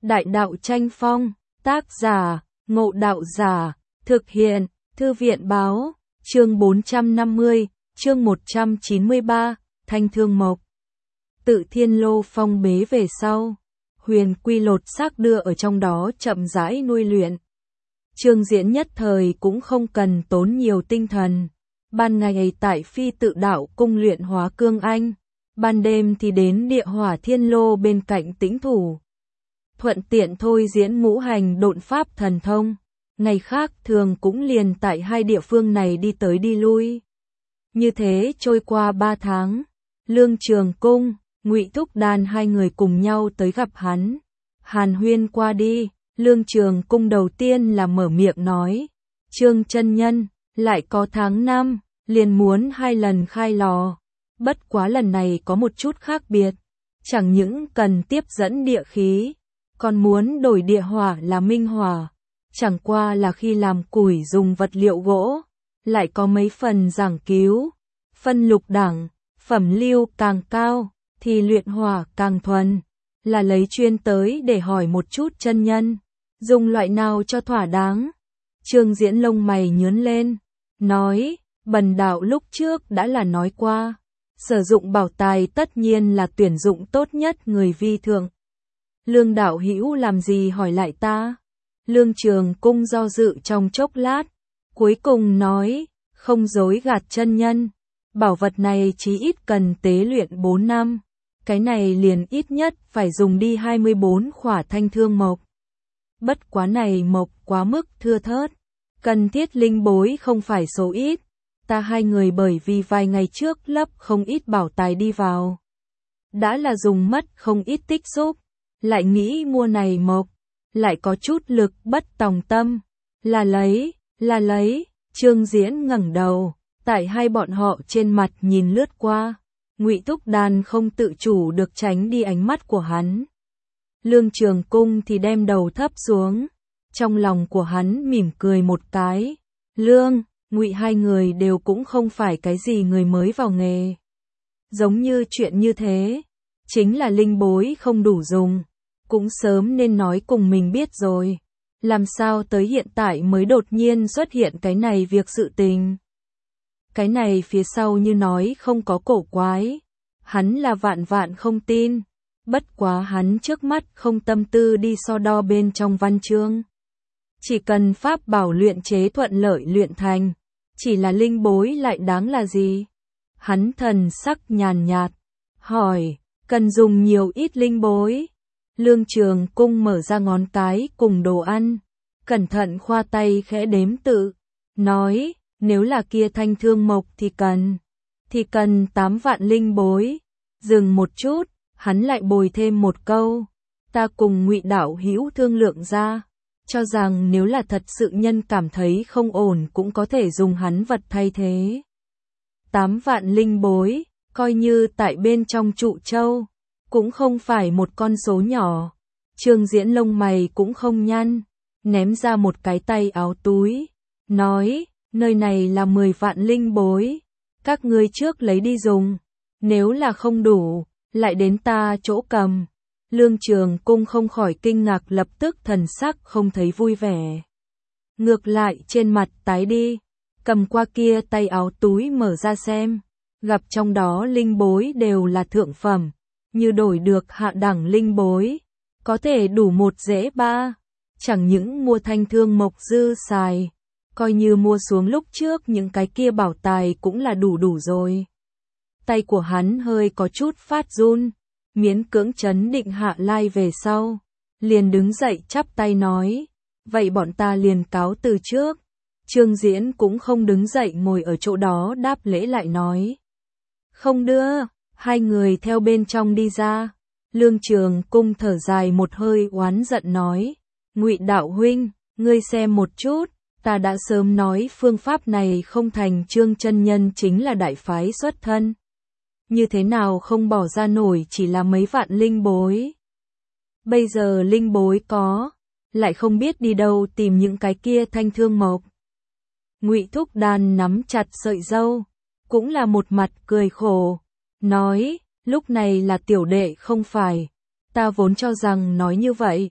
Đại đạo tranh phong, tác giả, Ngộ Đạo Giả, thực hiện, Thư viện báo, chương 450, chương 193, Thanh Thương Mộc. Tự Thiên Lô phong bế về sau, Huyền Quy lột xác đưa ở trong đó chậm rãi nuôi luyện. Trương Diễn nhất thời cũng không cần tốn nhiều tinh thần. Ban ngày tại Phi Tự Đạo cung luyện hóa cương anh, ban đêm thì đến Địa Hỏa Thiên Lô bên cạnh tĩnh thủ. Thuận tiện thôi diễn ngũ hành độn pháp thần thông, ngày khác thường cũng liền tại hai địa phương này đi tới đi lui. Như thế trôi qua 3 tháng, Lương Trường Cung, Ngụy Thúc Đan hai người cùng nhau tới gặp hắn. Hàn huyên qua đi, Lương Trường Cung đầu tiên là mở miệng nói, Trương chân nhân, lại có tháng 5, liền muốn 2 lần khai lò. Bất quá lần này có một chút khác biệt, chẳng những cần tiếp dẫn địa khí, còn muốn đổi địa hỏa là minh hỏa. Chẳng qua là khi làm củi dùng vật liệu gỗ, lại có mấy phần giảng cứu, phân lục đẳng, phẩm lưu càng cao, thì luyện hỏa càng thuần, là lấy chuyên tới để hỏi một chút chân nhân, dùng loại nào cho thỏa đáng. Trương Diễn lông mày nhướng lên, nói, bần đạo lúc trước đã là nói qua, sử dụng bảo tài tất nhiên là tuyển dụng tốt nhất người vi thượng. Lương đạo hữu làm gì hỏi lại ta? Lương Trường Cung do dự trong chốc lát, cuối cùng nói, không dối gạt chân nhân, bảo vật này chí ít cần tế luyện 4 năm, cái này liền ít nhất phải dùng đi 24 khỏa thanh thương mộc. Bất quá này mộc quá mức thưa thớt, cần thiết linh bối không phải số ít, ta hai người bởi vì vài ngày trước lấp không ít bảo tài đi vào. Đã là dùng mất không ít tích xúc, lại nghĩ mua này mộc, lại có chút lực bất tòng tâm, là lấy, Trương Diễn ngẩng đầu, tại hai bọn họ trên mặt nhìn lướt qua, Ngụy Thúc Đan không tự chủ được tránh đi ánh mắt của hắn. Lương Trường Cung thì đem đầu thấp xuống, trong lòng của hắn mỉm cười một cái, Lương, Ngụy hai người đều cũng không phải cái gì người mới vào nghề. Giống như chuyện như thế, chính là linh bối không đủ dùng, cũng sớm nên nói cùng mình biết rồi, làm sao tới hiện tại mới đột nhiên xuất hiện cái này việc sự tình. Cái này phía sau như nói không có cổ quái, hắn là vạn vạn không tin, bất quá hắn trước mắt không tâm tư đi so đo bên trong văn chương. Chỉ cần pháp bảo luyện chế thuận lợi luyện thành, chỉ là linh bối lại đáng là gì? Hắn thần sắc nhàn nhạt, hỏi, cần dùng nhiều ít linh bối? Lương Trường Cung mở ra ngón cái cùng đồ ăn, cẩn thận khoa tay khẽ đếm tự, nói, nếu là kia thanh thương mộc thì cần 8 vạn linh bối. Dừng một chút, hắn lại bồi thêm một câu, ta cùng Ngụy đạo hữu thương lượng ra, cho rằng nếu là thật sự nhân cảm thấy không ổn cũng có thể dùng hắn vật thay thế. 8 vạn linh bối, coi như tại bên trong trụ châu, cũng không phải một con số nhỏ. Trương Diễn lông mày cũng không nhăn, ném ra một cái tay áo túi, nói, nơi này là 10 vạn linh bối, các ngươi trước lấy đi dùng, nếu là không đủ, lại đến ta chỗ cầm. Lương Trường Cung không khỏi kinh ngạc, lập tức thần sắc không thấy vui vẻ. Ngược lại trên mặt tái đi, cầm qua kia tay áo túi mở ra xem, gặp trong đó linh bối đều là thượng phẩm, như đổi được hạ đẳng linh bối, có thể đủ 1 dễ 3, chẳng những mua thanh thương mộc dư xài, coi như mua xuống lúc trước những cái kia bảo tài cũng là đủ rồi. Tay của hắn hơi có chút phát run, miễn cưỡng trấn định hạ lai về sau, liền đứng dậy chắp tay nói, vậy bọn ta liền cáo từ trước. Trương Diễn cũng không đứng dậy ngồi ở chỗ đó đáp lễ lại nói, không đưa. Hai người theo bên trong đi ra, Lương Trường Cung thở dài một hơi oán giận nói, Ngụy đạo huynh, ngươi xem một chút, ta đã sớm nói phương pháp này không thành, Trương chân nhân chính là đại phái xuất thân, như thế nào không bỏ ra nổi chỉ là mấy vạn linh bối. Bây giờ linh bối có, lại không biết đi đâu tìm những cái kia thanh thương mộc. Ngụy Thúc Đan nắm chặt sợi râu, cũng là một mặt cười khổ, nói, lúc này là tiểu đệ không phải, ta vốn cho rằng nói như vậy,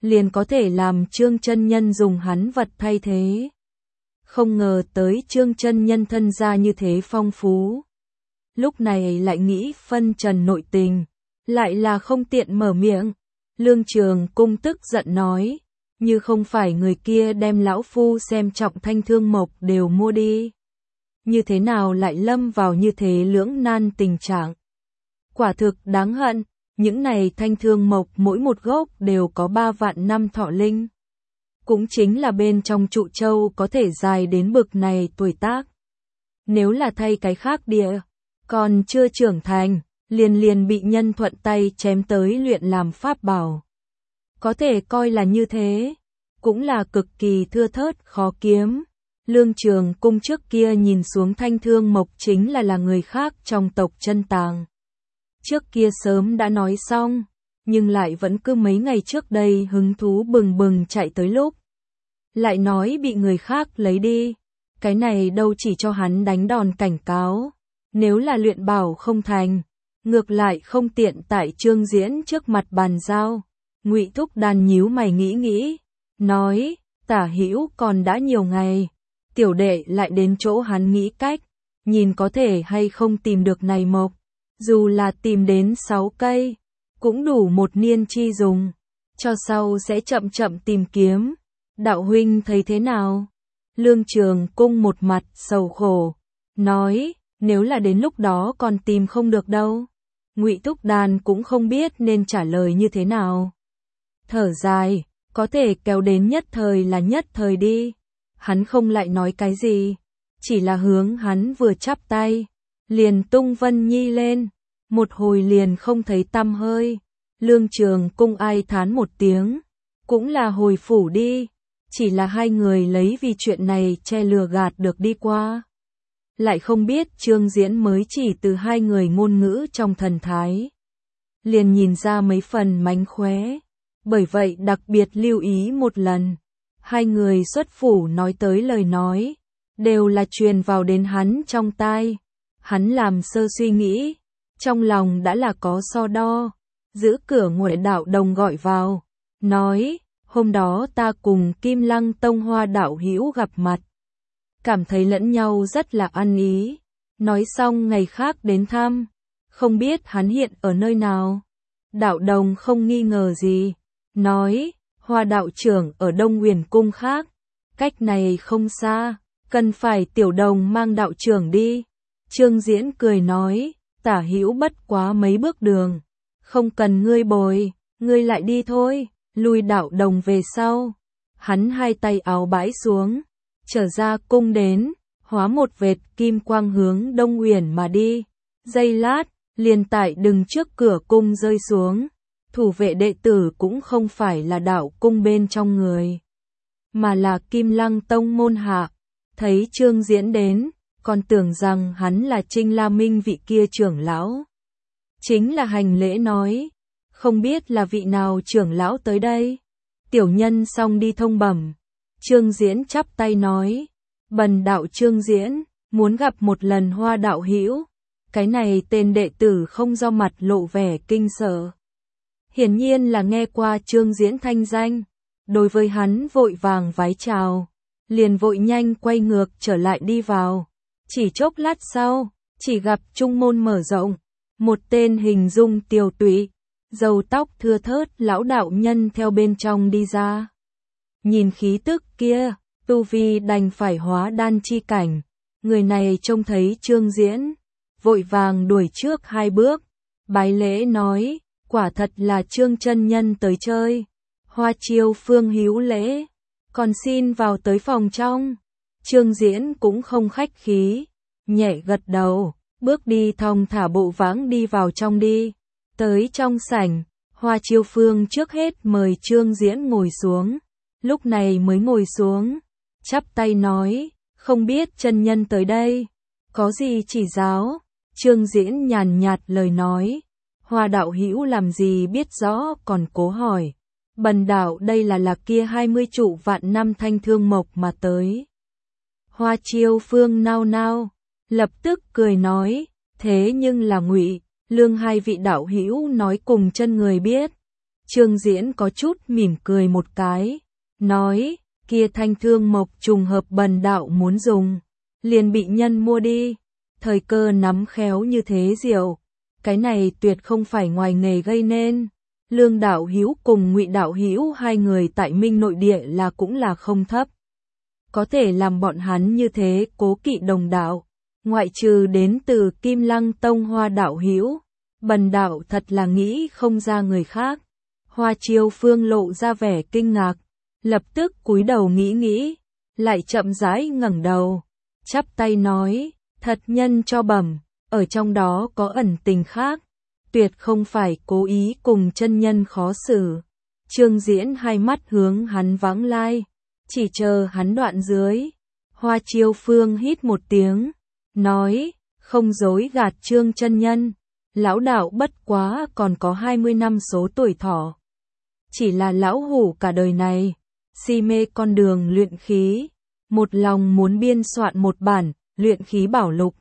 liền có thể làm Trương chân nhân dùng hắn vật thay thế. Không ngờ tới Trương chân nhân thân gia như thế phong phú. Lúc này lại nghĩ phân trần nội tình, lại là không tiện mở miệng. Lương Trường Cung tức giận nói, như không phải người kia đem lão phu xem trọng Thanh Thương Mộc đều mua đi. Như thế nào lại lâm vào như thế lưỡng nan tình trạng. Quả thực đáng hận, những này Thanh Thương Mộc mỗi một gốc đều có 3 vạn năm thọ linh. Cũng chính là bên trong trụ châu có thể dài đến bực này tuổi tác. Nếu là thay cái khác địa, còn chưa trưởng thành, liền bị nhân thuận tay chém tới luyện làm pháp bảo. Có thể coi là như thế, cũng là cực kỳ thưa thớt khó kiếm. Lương Trường Cung trước kia nhìn xuống Thanh Thương Mộc chính là người khác trong tộc Chân Tàng. Trước kia sớm đã nói xong, nhưng lại vẫn cứ mấy ngày trước đây hứng thú bừng bừng chạy tới lúc. Lại nói bị người khác lấy đi, cái này đâu chỉ cho hắn đánh đòn cảnh cáo. Nếu là luyện bảo không thành, ngược lại không tiện tại Trương Diễn trước mặt bàn giao. Ngụy Thúc Đàn nhíu mày nghĩ, nói, Tả Hữu còn đã nhiều ngày, tiểu đệ lại đến chỗ hắn nghĩ cách, nhìn có thể hay không tìm được này mộc, dù là tìm đến 6 cây, cũng đủ một niên chi dùng, cho sau sẽ chậm chậm tìm kiếm. Đạo huynh thấy thế nào? Lương Trường Cung một mặt sầu khổ, nói, nếu là đến lúc đó còn tìm không được đâu. Ngụy Thúc Đàn cũng không biết nên trả lời như thế nào. Thở dài, có thể kéo đến nhất thời là nhất thời đi. Hắn không lại nói cái gì, chỉ là hướng hắn vừa chắp tay, liền tung Vân Nhi lên, một hồi liền không thấy tăm hơi. Lương Trường Cung ai thán một tiếng, cũng là hồi phủ đi, chỉ là hai người lấy vì chuyện này che lừa gạt được đi qua. Lại không biết Trương Diễn mới chỉ từ hai người ngôn ngữ trong thần thái, liền nhìn ra mấy phần mánh khóe, bởi vậy đặc biệt lưu ý một lần. Hai người xuất phủ nói tới lời nói, đều là truyền vào đến hắn trong tai. Hắn làm sơ suy nghĩ, trong lòng đã là có so đo. Giữ cửa Ngoại Đạo Đồng gọi vào, nói, hôm đó ta cùng Kim Lăng Tông Hoa đạo hữu gặp mặt, cảm thấy lẫn nhau rất là ăn ý. Nói xong ngày khác đến thăm, không biết hắn hiện ở nơi nào. Đạo Đồng không nghi ngờ gì, nói, Hoa đạo trưởng ở Đông Huyền Cung khác, cách này không xa, cần phải Tiểu Đồng mang đạo trưởng đi. Trương Diễn cười nói, Tả Hữu bất quá mấy bước đường, không cần ngươi bồi, ngươi lại đi thôi. Lui Đạo Đồng về sau, hắn hai tay áo bãi xuống, trở ra cung đến, hóa một vệt kim quang hướng Đông Huyền mà đi. Giây lát, liền tại đừng trước cửa cung rơi xuống. Thủ vệ đệ tử cũng không phải là đạo cung bên trong người, mà là Kim Lăng Tông môn hạ. Thấy Trương Diễn đến, còn tưởng rằng hắn là Trinh La Minh vị kia trưởng lão. Chính là hành lễ nói, không biết là vị nào trưởng lão tới đây. Tiểu nhân xong đi thông bẩm. Trương Diễn chắp tay nói, bần đạo Trương Diễn, muốn gặp một lần Hoa đạo hữu. Cái này tên đệ tử không do mặt lộ vẻ kinh sợ. Hiển nhiên là nghe qua Trương Diễn thanh danh, đối với hắn vội vàng vái chào, liền vội nhanh quay ngược trở lại đi vào. Chỉ chốc lát sau, chỉ gặp trung môn mở rộng, một tên hình dung tiều tụy, râu tóc thưa thớt lão đạo nhân theo bên trong đi ra. Nhìn khí tức kia, tu vi đành phải hóa đan chi cảnh. Người này trông thấy Trương Diễn, vội vàng đuổi trước 2 bước, bái lễ nói, quả thật là Trương chân nhân tới chơi. Hoa Chiêu Phương hữu lễ, còn xin vào tới phòng trong. Trương Diễn cũng không khách khí, nhẹ gật đầu, bước đi thong thả bộ vãng đi vào trong đi. Tới trong sảnh, Hoa Chiêu Phương trước hết mời Trương Diễn ngồi xuống, lúc này mới ngồi xuống, chắp tay nói, không biết chân nhân tới đây, có gì chỉ giáo. Trương Diễn nhàn nhạt lời nói, Hoa đạo hữu làm gì biết rõ còn cố hỏi. Bần đạo đây là kia 20 trụ vạn năm thanh thương mộc mà tới. Hoa Chiêu Phương nao nao, lập tức cười nói, thế nhưng là Ngụy, Lương hai vị đạo hữu nói cùng chân người biết. Trương Diễn có chút mỉm cười một cái, nói, kia thanh thương mộc trùng hợp bần đạo muốn dùng, liền bị nhân mua đi, thời cơ nắm khéo như thế diệu, cái này tuyệt không phải ngoài nghề gây nên. Lương đạo hữu cùng Ngụy đạo hữu hai người tại Minh nội địa là cũng là không thấp. Có thể làm bọn hắn như thế cố kỵ đồng đạo, ngoại trừ đến từ Kim Lăng Tông Hoa đạo hữu, bần đạo thật là nghĩ không ra người khác. Hoa Chiêu Phương lộ ra vẻ kinh ngạc, lập tức cúi đầu nghĩ, lại chậm rãi ngẩng đầu, chắp tay nói, thật nhân cho bẩm, ở trong đó có ẩn tình khác, tuyệt không phải cố ý cùng chân nhân khó xử. Trương Diễn hai mắt hướng hắn vãng lai, chỉ chờ hắn đoạn dưới. Hoa Chiêu Phương hít một tiếng, nói, không dối gạt Trương chân nhân, lão đạo bất quá còn có 20 năm số tuổi thọ. Chỉ là lão hủ cả đời này, si mê con đường luyện khí, một lòng muốn biên soạn một bản luyện khí bảo lục.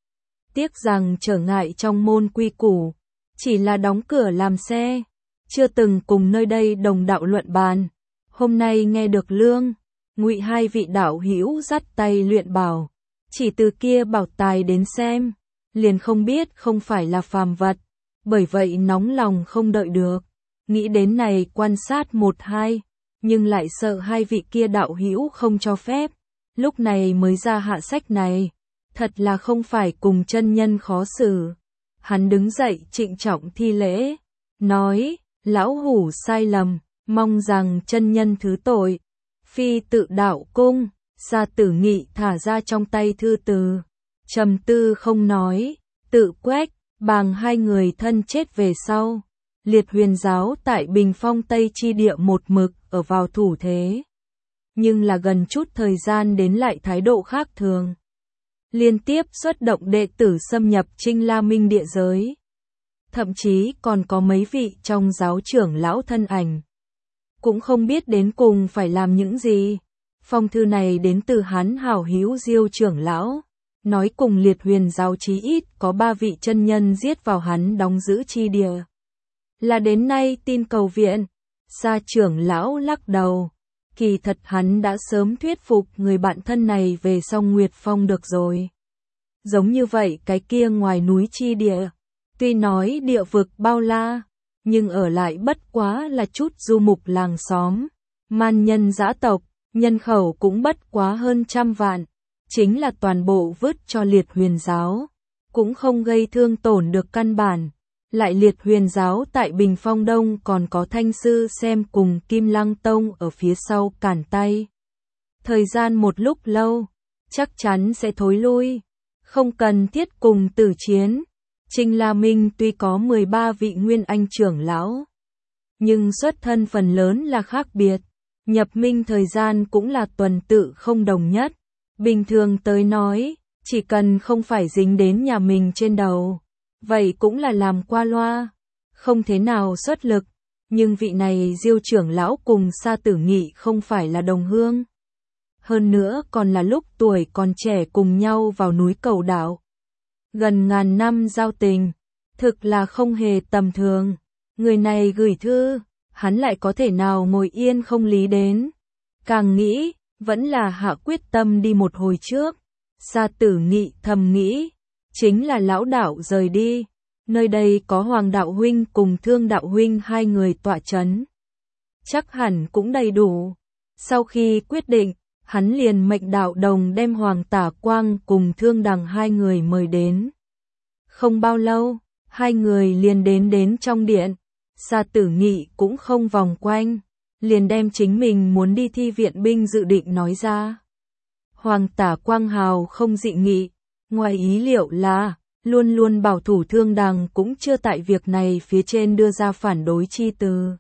Tiếc rằng trở ngại trong môn quy củ, chỉ là đóng cửa làm xe, chưa từng cùng nơi đây đồng đạo luận bàn. Hôm nay nghe được Lương, Ngụy hai vị đạo hữu dắt tay luyện bảo, chỉ từ kia bảo tài đến xem, liền không biết không phải là phàm vật, bởi vậy nóng lòng không đợi được, nghĩ đến này quan sát một hai, nhưng lại sợ hai vị kia đạo hữu không cho phép, lúc này mới ra hạ sách này, thật là không phải cùng chân nhân khó xử. Hắn đứng dậy trịnh trọng thi lễ, nói, lão hủ sai lầm, mong rằng chân nhân thứ tội. Phi tự đạo cung, Sa Tử Nghị thả ra trong tay thư từ, trầm tư không nói, tự Quách, Bàng hai người thân chết về sau. Liệt Huyền giáo tại Bình Phong Tây chi địa một mực ở vào thủ thế, nhưng là gần chút thời gian đến lại thái độ khác thường. Liên tiếp xuất động đệ tử xâm nhập Trinh La Minh địa giới. Thậm chí còn có mấy vị trong giáo trưởng lão thân ảnh. Cũng không biết đến cùng phải làm những gì. Phong thư này đến từ hắn hảo hữu Diêu trưởng lão. Nói cùng Liệt Huyền giáo chí ít có 3 vị chân nhân giết vào hắn đóng giữ chi địa. Là đến nay tin cầu viện. Sa trưởng lão lắc đầu. Kỳ thật hắn đã sớm thuyết phục người bạn thân này về Song Nguyệt Phong được rồi. Giống như vậy cái kia ngoài núi chi địa, tuy nói địa vực bao la, nhưng ở lại bất quá là chút du mục làng xóm, man nhân dã tộc, nhân khẩu cũng bất quá hơn 100 vạn, chính là toàn bộ vứt cho Liệt Huyền giáo, cũng không gây thương tổn được căn bản. Lại Liệt Huyền giáo tại Bình Phong Đông còn có Thanh Sư Xem cùng Kim Lăng Tông ở phía sau cản tay. Thời gian một lúc lâu, chắc chắn sẽ thối lui, không cần thiết cùng tử chiến. Trinh La Minh tuy có 13 vị Nguyên Anh trưởng lão, nhưng xuất thân phần lớn là khác biệt, nhập minh thời gian cũng là tuần tự không đồng nhất. Bình thường tới nói, chỉ cần không phải dính đến nhà mình trên đầu, vậy cũng là làm qua loa, không thế nào xuất lực, nhưng vị này Diêu trưởng lão cùng Sa Tử Nghị không phải là đồng hương. Hơn nữa còn là lúc tuổi còn trẻ cùng nhau vào núi Cầu Đảo. Gần ngàn năm giao tình, thực là không hề tầm thường. Người này gửi thư, hắn lại có thể nào ngồi yên không lý đến. Càng nghĩ, vẫn là hạ quyết tâm đi một hồi trước. Sa Tử Nghị thầm nghĩ, chính là lão đạo rời đi, nơi đây có Hoàng đạo huynh cùng Thương đạo huynh hai người tọa chấn, chắc hẳn cũng đầy đủ. Sau khi quyết định, hắn liền mệnh đạo đồng đem Hoàng Tả Quang cùng Thương Đằng hai người mời đến. Không bao lâu, hai người liền đến trong điện. Sa Tử Nghị cũng không vòng quanh, liền đem chính mình muốn đi thi viện binh dự định nói ra. Hoàng Tả Quang hào không dị nghị, ngoài ý liệu là, luôn luôn bảo thủ Thương Đằng cũng chưa tại việc này phía trên đưa ra phản đối chi từ.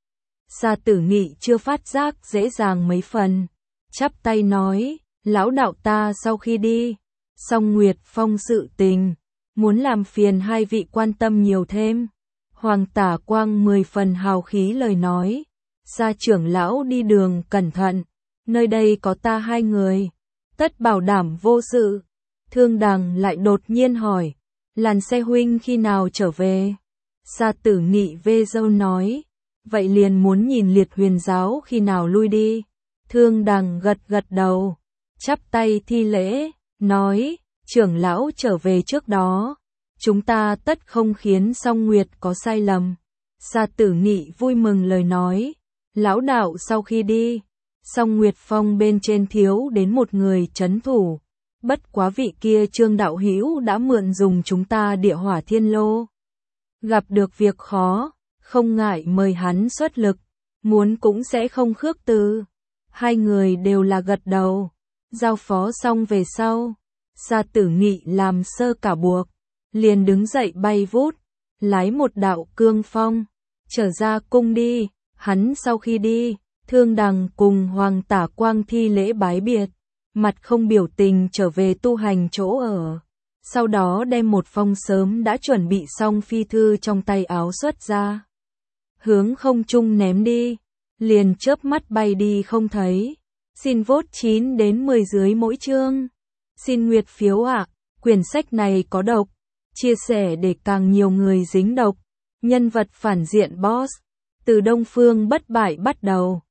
Sa Tử Nghị chưa phát giác dễ dàng mấy phần, chắp tay nói, lão đạo ta sau khi đi, Song Nguyệt Phong sự tình, muốn làm phiền hai vị quan tâm nhiều thêm. Hoàng Tả Quang 10 phần hào khí lời nói, Sa trưởng lão đi đường cẩn thận, nơi đây có ta hai người, tất bảo đảm vô sự. Thương Đằng lại đột nhiên hỏi, Làn Xe huynh khi nào trở về? Sa Tử Nghị vê râu nói, vậy liền muốn nhìn Liệt Huyền giáo khi nào lui đi. Thương Đằng gật gật đầu, chắp tay thi lễ, nói, trưởng lão trở về trước đó, chúng ta tất không khiến Song Nguyệt có sai lầm. Sa Tử Nghị vui mừng lời nói, lão đạo sau khi đi, Song Nguyệt Phong bên trên thiếu đến một người trấn thủ, bất quá vị kia Trương đạo hữu đã mượn dùng chúng ta Địa Hỏa Thiên Lô. Gặp được việc khó, không ngại mời hắn xuất lực, muốn cũng sẽ không khước từ. Hai người đều là gật đầu, giao phó xong về sau, Sa Tử Nghị làm sơ cả buộc, liền đứng dậy bay vút, lái một đạo cương phong, trở ra cung đi. Hắn sau khi đi, Thương Đằng cùng Hoàng Tả Quang thi lễ bái biệt, mặt không biểu tình trở về tu hành chỗ ở. Sau đó đem một phong sớm đã chuẩn bị xong phi thư trong tay áo xuất ra, hướng không trung ném đi, liền chớp mắt bay đi không thấy. Xin vote 9 đến 10 dưới mỗi chương. Xin nguyệt phiếu ạ, quyển sách này có độc, chia sẻ để càng nhiều người dính độc. Nhân vật phản diện boss, từ Đông Phương bất bại bắt đầu.